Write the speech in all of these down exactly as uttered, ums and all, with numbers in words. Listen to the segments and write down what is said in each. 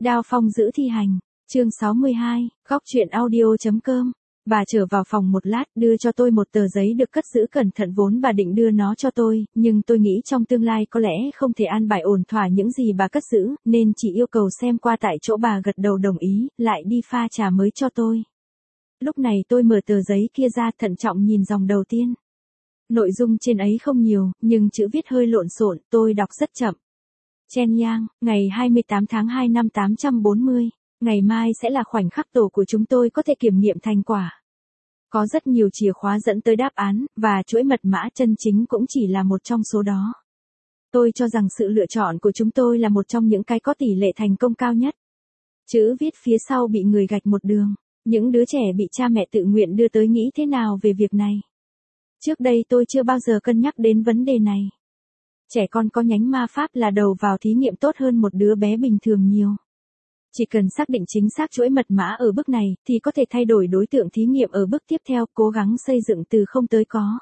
Đao Phong giữ thi hành, chương sáu mươi hai, góc truyện audio.com. Bà trở vào phòng một lát, đưa cho tôi một tờ giấy được cất giữ cẩn thận, vốn bà định đưa nó cho tôi, nhưng tôi nghĩ trong tương lai có lẽ không thể an bài ổn thỏa những gì bà cất giữ, nên chỉ yêu cầu xem qua tại chỗ. Bà gật đầu đồng ý, lại đi pha trà mới cho tôi. Lúc này tôi mở tờ giấy kia ra, thận trọng nhìn dòng đầu tiên. Nội dung trên ấy không nhiều, nhưng chữ viết hơi lộn xộn, tôi đọc rất chậm. Chen Yang, ngày hai mươi tám tháng hai năm tám trăm bốn mươi. Ngày mai sẽ là khoảnh khắc tổ của chúng tôi có thể kiểm nghiệm thành quả. Có rất nhiều chìa khóa dẫn tới đáp án, và chuỗi mật mã chân chính cũng chỉ là một trong số đó. Tôi cho rằng sự lựa chọn của chúng tôi là một trong những cái có tỷ lệ thành công cao nhất. Chữ viết phía sau bị người gạch một đường. Những đứa trẻ bị cha mẹ tự nguyện đưa tới nghĩ thế nào về việc này? Trước đây tôi chưa bao giờ cân nhắc đến vấn đề này. Trẻ con có nhánh ma pháp là đầu vào thí nghiệm tốt hơn một đứa bé bình thường nhiều. Chỉ cần xác định chính xác chuỗi mật mã ở bước này, thì có thể thay đổi đối tượng thí nghiệm ở bước tiếp theo, cố gắng xây dựng từ không tới có.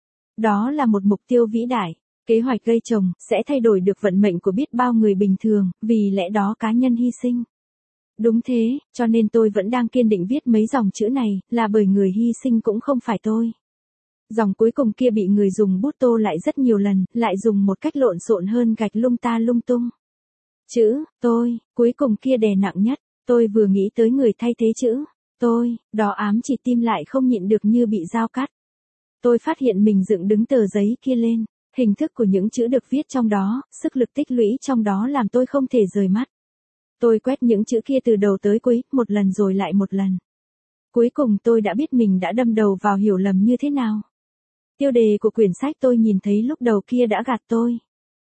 Đó là một mục tiêu vĩ đại. Kế hoạch gây chồng sẽ thay đổi được vận mệnh của biết bao người bình thường, vì lẽ đó cá nhân hy sinh. Đúng thế, cho nên tôi vẫn đang kiên định viết mấy dòng chữ này, là bởi người hy sinh cũng không phải tôi. Dòng cuối cùng kia bị người dùng bút tô lại rất nhiều lần, lại dùng một cách lộn xộn hơn, gạch lung ta lung tung. Chữ, tôi, cuối cùng kia đè nặng nhất, tôi vừa nghĩ tới người thay thế chữ, tôi, đó ám chỉ tim lại không nhịn được như bị dao cắt. Tôi phát hiện mình dựng đứng tờ giấy kia lên, hình thức của những chữ được viết trong đó, sức lực tích lũy trong đó làm tôi không thể rời mắt. Tôi quét những chữ kia từ đầu tới cuối, một lần rồi lại một lần. Cuối cùng tôi đã biết mình đã đâm đầu vào hiểu lầm như thế nào. Tiêu đề của quyển sách tôi nhìn thấy lúc đầu kia đã gạt tôi.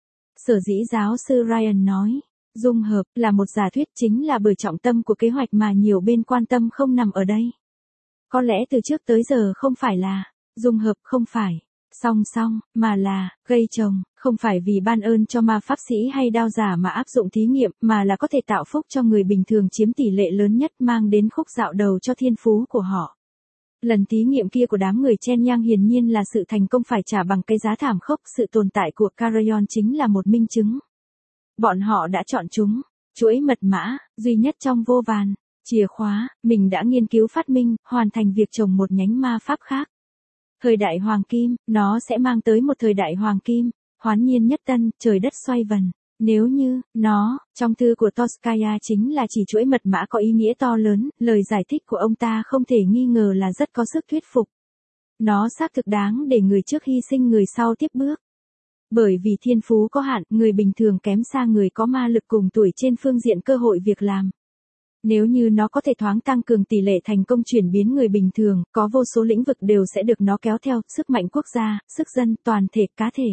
Sở dĩ giáo sư Ryan nói, dung hợp là một giả thuyết, chính là bởi trọng tâm của kế hoạch mà nhiều bên quan tâm không nằm ở đây. Có lẽ từ trước tới giờ không phải là dung hợp, không phải song song, mà là gây chồng, không phải vì ban ơn cho ma pháp sĩ hay đao giả mà áp dụng thí nghiệm, mà là có thể tạo phúc cho người bình thường chiếm tỷ lệ lớn nhất, mang đến khúc dạo đầu cho thiên phú của họ. Lần thí nghiệm kia của đám người Chen Yang hiển nhiên là sự thành công phải trả bằng cái giá thảm khốc, sự tồn tại của Carayon chính là một minh chứng. Bọn họ đã chọn chúng, chuỗi mật mã, duy nhất trong vô vàn, chìa khóa, mình đã nghiên cứu phát minh, hoàn thành việc trồng một nhánh ma pháp khác. Thời đại hoàng kim, nó sẽ mang tới một thời đại hoàng kim, hoán nhiên nhất tân, trời đất xoay vần. Nếu như, nó, trong thư của Toskaya chính là chỉ chuỗi mật mã có ý nghĩa to lớn, lời giải thích của ông ta không thể nghi ngờ là rất có sức thuyết phục. Nó xác thực đáng để người trước hy sinh người sau tiếp bước. Bởi vì thiên phú có hạn, người bình thường kém xa người có ma lực cùng tuổi trên phương diện cơ hội việc làm. Nếu như nó có thể thoáng tăng cường tỷ lệ thành công chuyển biến người bình thường, có vô số lĩnh vực đều sẽ được nó kéo theo, sức mạnh quốc gia, sức dân, toàn thể, cá thể.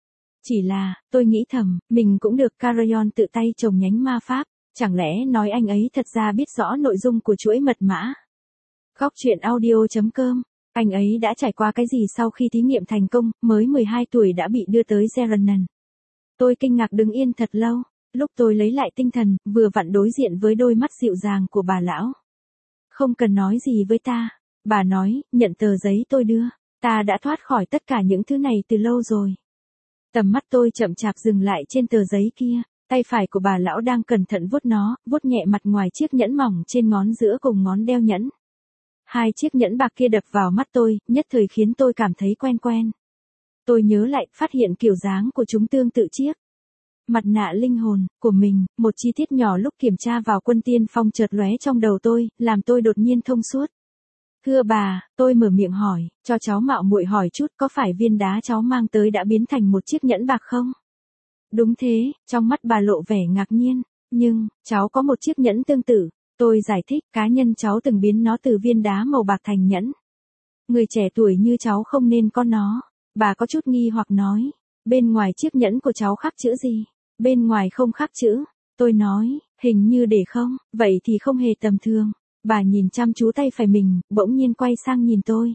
Chỉ là, tôi nghĩ thầm, mình cũng được Carayon tự tay trồng nhánh ma pháp, chẳng lẽ nói anh ấy thật ra biết rõ nội dung của chuỗi mật mã. Góc truyện audio.com, anh ấy đã trải qua cái gì sau khi thí nghiệm thành công, mới mười hai tuổi đã bị đưa tới Zerenan. Tôi kinh ngạc đứng yên thật lâu, lúc tôi lấy lại tinh thần, vừa vặn đối diện với đôi mắt dịu dàng của bà lão. Không cần nói gì với ta, bà nói, nhận tờ giấy tôi đưa, ta đã thoát khỏi tất cả những thứ này từ lâu rồi. Tầm mắt tôi chậm chạp dừng lại trên tờ giấy kia, tay phải của bà lão đang cẩn thận vuốt nó, vuốt nhẹ mặt ngoài chiếc nhẫn mỏng trên ngón giữa cùng ngón đeo nhẫn. Hai chiếc nhẫn bạc kia đập vào mắt tôi, nhất thời khiến tôi cảm thấy quen quen. Tôi nhớ lại, phát hiện kiểu dáng của chúng tương tự chiếc mặt nạ linh hồn của mình, một chi tiết nhỏ lúc kiểm tra vào quân tiên phong chợt lóe trong đầu tôi, làm tôi đột nhiên thông suốt. Thưa bà, tôi mở miệng hỏi, cho cháu mạo muội hỏi chút, có phải viên đá cháu mang tới đã biến thành một chiếc nhẫn bạc không? Đúng thế, trong mắt bà lộ vẻ ngạc nhiên, nhưng, cháu có một chiếc nhẫn tương tự. Tôi giải thích, cá nhân cháu từng biến nó từ viên đá màu bạc thành nhẫn. Người trẻ tuổi như cháu không nên có nó. Bà có chút nghi hoặc nói, bên ngoài chiếc nhẫn của cháu khắc chữ gì? Bên ngoài không khắc chữ. Tôi nói, hình như để không, vậy thì không hề tầm thường. Bà nhìn chăm chú tay phải mình, bỗng nhiên quay sang nhìn tôi.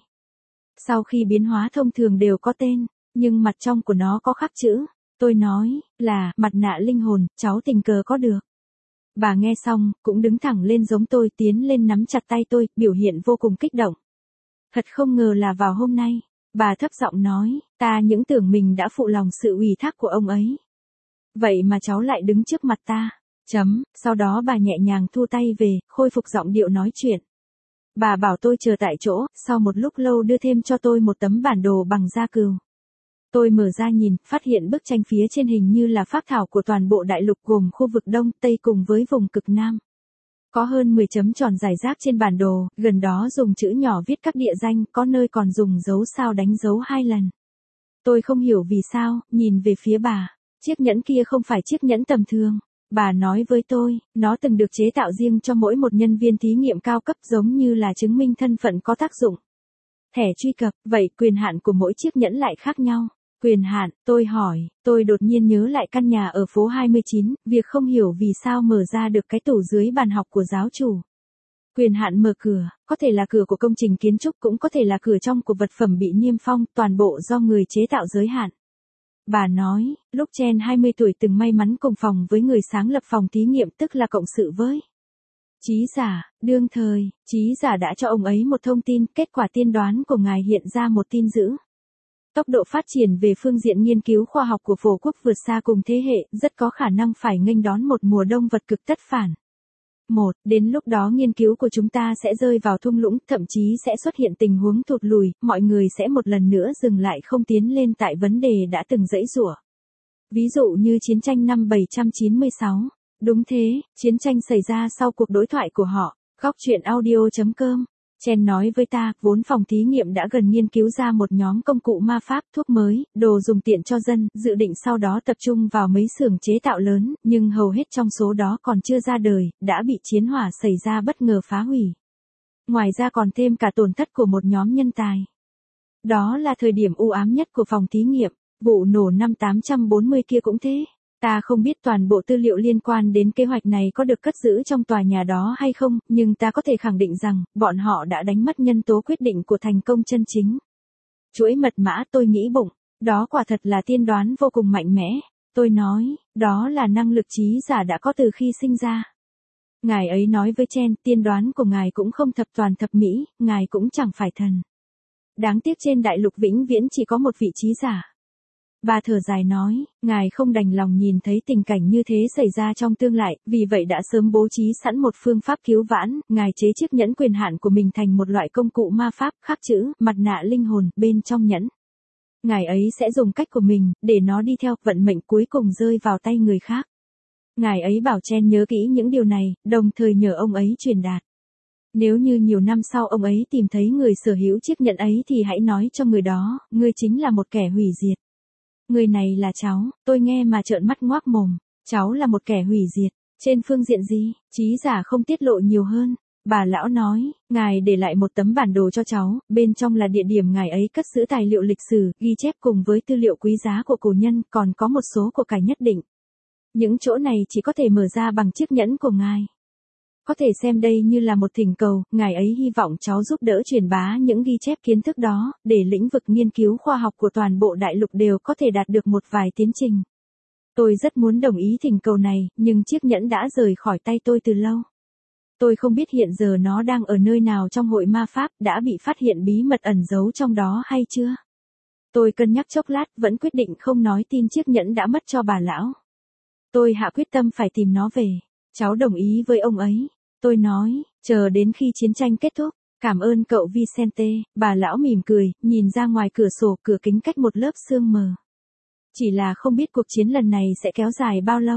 Sau khi biến hóa thông thường đều có tên, nhưng mặt trong của nó có khắc chữ. Tôi nói, là, mặt nạ linh hồn, cháu tình cờ có được. Bà nghe xong, cũng đứng thẳng lên giống tôi, tiến lên nắm chặt tay tôi, biểu hiện vô cùng kích động. Thật không ngờ là vào hôm nay, bà thấp giọng nói, ta những tưởng mình đã phụ lòng sự ủy thác của ông ấy. Vậy mà cháu lại đứng trước mặt ta. Chấm, sau đó bà nhẹ nhàng thu tay về, khôi phục giọng điệu nói chuyện. Bà bảo tôi chờ tại chỗ, sau một lúc lâu đưa thêm cho tôi một tấm bản đồ bằng da cừu. Tôi mở ra nhìn, phát hiện bức tranh phía trên hình như là phác thảo của toàn bộ đại lục gồm khu vực Đông, Tây cùng với vùng cực Nam. Có hơn mười chấm tròn rải rác trên bản đồ, gần đó dùng chữ nhỏ viết các địa danh, có nơi còn dùng dấu sao đánh dấu hai lần. Tôi không hiểu vì sao, nhìn về phía bà, chiếc nhẫn kia không phải chiếc nhẫn tầm thường. Bà nói với tôi, nó từng được chế tạo riêng cho mỗi một nhân viên thí nghiệm cao cấp giống như là chứng minh thân phận có tác dụng. Thẻ truy cập, vậy quyền hạn của mỗi chiếc nhẫn lại khác nhau. Quyền hạn, tôi hỏi, tôi đột nhiên nhớ lại căn nhà ở phố hai mươi chín, việc không hiểu vì sao mở ra được cái tủ dưới bàn học của giáo chủ. Quyền hạn mở cửa, có thể là cửa của công trình kiến trúc cũng có thể là cửa trong của vật phẩm bị niêm phong, toàn bộ do người chế tạo giới hạn. Bà nói, lúc Chen hai mươi tuổi từng may mắn cùng phòng với người sáng lập phòng thí nghiệm tức là cộng sự với Trí giả, đương thời, Trí giả đã cho ông ấy một thông tin, kết quả tiên đoán của ngài hiện ra một tin dữ. Tốc độ phát triển về phương diện nghiên cứu khoa học của phổ quốc vượt xa cùng thế hệ, rất có khả năng phải nghênh đón một mùa đông vật cực tất phản. Một, đến lúc đó nghiên cứu của chúng ta sẽ rơi vào thung lũng, thậm chí sẽ xuất hiện tình huống thụt lùi, mọi người sẽ một lần nữa dừng lại không tiến lên tại vấn đề đã từng giãy giụa. Ví dụ như chiến tranh năm bảy trăm chín mươi sáu. Đúng thế, chiến tranh xảy ra sau cuộc đối thoại của họ. Góc truyện audio chấm com. Chen nói với ta, vốn phòng thí nghiệm đã gần nghiên cứu ra một nhóm công cụ ma pháp, thuốc mới, đồ dùng tiện cho dân, dự định sau đó tập trung vào mấy xưởng chế tạo lớn, nhưng hầu hết trong số đó còn chưa ra đời, đã bị chiến hỏa xảy ra bất ngờ phá hủy. Ngoài ra còn thêm cả tổn thất của một nhóm nhân tài. Đó là thời điểm u ám nhất của phòng thí nghiệm, vụ nổ năm tám trăm bốn mươi kia cũng thế. Ta không biết toàn bộ tư liệu liên quan đến kế hoạch này có được cất giữ trong tòa nhà đó hay không, nhưng ta có thể khẳng định rằng, bọn họ đã đánh mất nhân tố quyết định của thành công chân chính. Chuỗi mật mã, tôi nghĩ bụng, đó quả thật là tiên đoán vô cùng mạnh mẽ. Tôi nói, đó là năng lực trí giả đã có từ khi sinh ra. Ngài ấy nói với Chen, tiên đoán của ngài cũng không thập toàn thập mỹ, ngài cũng chẳng phải thần. Đáng tiếc trên đại lục vĩnh viễn chỉ có một vị trí giả. Bà thở dài nói, ngài không đành lòng nhìn thấy tình cảnh như thế xảy ra trong tương lai, vì vậy đã sớm bố trí sẵn một phương pháp cứu vãn, ngài chế chiếc nhẫn quyền hạn của mình thành một loại công cụ ma pháp, khắc chữ, mặt nạ linh hồn, bên trong nhẫn. Ngài ấy sẽ dùng cách của mình, để nó đi theo, vận mệnh cuối cùng rơi vào tay người khác. Ngài ấy bảo Chen nhớ kỹ những điều này, đồng thời nhờ ông ấy truyền đạt. Nếu như nhiều năm sau ông ấy tìm thấy người sở hữu chiếc nhẫn ấy thì hãy nói cho người đó, ngươi chính là một kẻ hủy diệt. Người này là cháu, tôi nghe mà trợn mắt ngoác mồm, cháu là một kẻ hủy diệt, trên phương diện gì, trí giả không tiết lộ nhiều hơn. Bà lão nói, ngài để lại một tấm bản đồ cho cháu, bên trong là địa điểm ngài ấy cất giữ tài liệu lịch sử, ghi chép cùng với tư liệu quý giá của cổ nhân, còn có một số của cải nhất định. Những chỗ này chỉ có thể mở ra bằng chiếc nhẫn của ngài. Có thể xem đây như là một thỉnh cầu, ngài ấy hy vọng cháu giúp đỡ truyền bá những ghi chép kiến thức đó, để lĩnh vực nghiên cứu khoa học của toàn bộ đại lục đều có thể đạt được một vài tiến trình. Tôi rất muốn đồng ý thỉnh cầu này, nhưng chiếc nhẫn đã rời khỏi tay tôi từ lâu. Tôi không biết hiện giờ nó đang ở nơi nào trong hội ma pháp, đã bị phát hiện bí mật ẩn giấu trong đó hay chưa. Tôi cân nhắc chốc lát, vẫn quyết định không nói tin chiếc nhẫn đã mất cho bà lão. Tôi hạ quyết tâm phải tìm nó về. Cháu đồng ý với ông ấy. Tôi nói, chờ đến khi chiến tranh kết thúc. Cảm ơn cậu Vicente. Bà lão mỉm cười, nhìn ra ngoài cửa sổ, cửa kính cách một lớp sương mờ. Chỉ là không biết cuộc chiến lần này sẽ kéo dài bao lâu.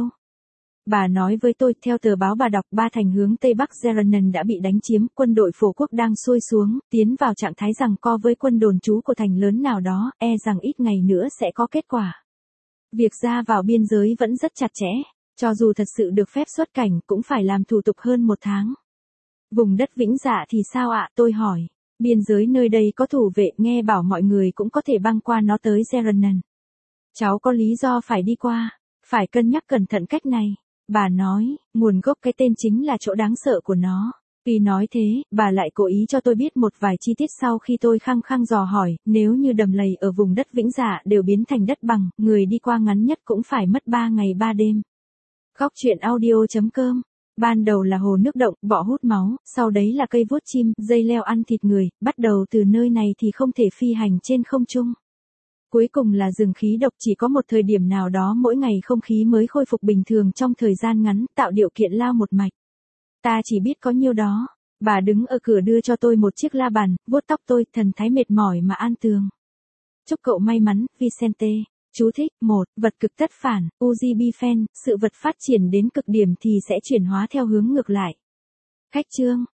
Bà nói với tôi, theo tờ báo bà đọc, ba thành hướng Tây Bắc Zeranan đã bị đánh chiếm, quân đội phổ quốc đang xuôi xuống, tiến vào trạng thái giằng co với quân đồn trú của thành lớn nào đó, e rằng ít ngày nữa sẽ có kết quả. Việc ra vào biên giới vẫn rất chặt chẽ. Cho dù thật sự được phép xuất cảnh, cũng phải làm thủ tục hơn một tháng. Vùng đất Vĩnh Dạ thì sao ạ, tôi hỏi. Biên giới nơi đây có thủ vệ, nghe bảo mọi người cũng có thể băng qua nó tới Zeranan. Cháu có lý do phải đi qua, phải cân nhắc cẩn thận cách này. Bà nói, nguồn gốc cái tên chính là chỗ đáng sợ của nó. Vì nói thế, bà lại cố ý cho tôi biết một vài chi tiết sau khi tôi khăng khăng dò hỏi, nếu như đầm lầy ở vùng đất Vĩnh Dạ đều biến thành đất bằng, người đi qua ngắn nhất cũng phải mất ba ngày ba đêm. Góc truyện audio chấm com. Ban đầu là hồ nước động, bọ hút máu, sau đấy là cây vuốt chim, dây leo ăn thịt người, bắt đầu từ nơi này thì không thể phi hành trên không trung. Cuối cùng là dừng khí độc, chỉ có một thời điểm nào đó mỗi ngày không khí mới khôi phục bình thường trong thời gian ngắn, tạo điều kiện lao một mạch. Ta chỉ biết có nhiêu đó. Bà đứng ở cửa đưa cho tôi một chiếc la bàn, vuốt tóc tôi, thần thái mệt mỏi mà an tường. Chúc cậu may mắn, Vicente. Chú thích, một, vật cực tất phản, Uzi Bifen, sự vật phát triển đến cực điểm thì sẽ chuyển hóa theo hướng ngược lại. Khách chương.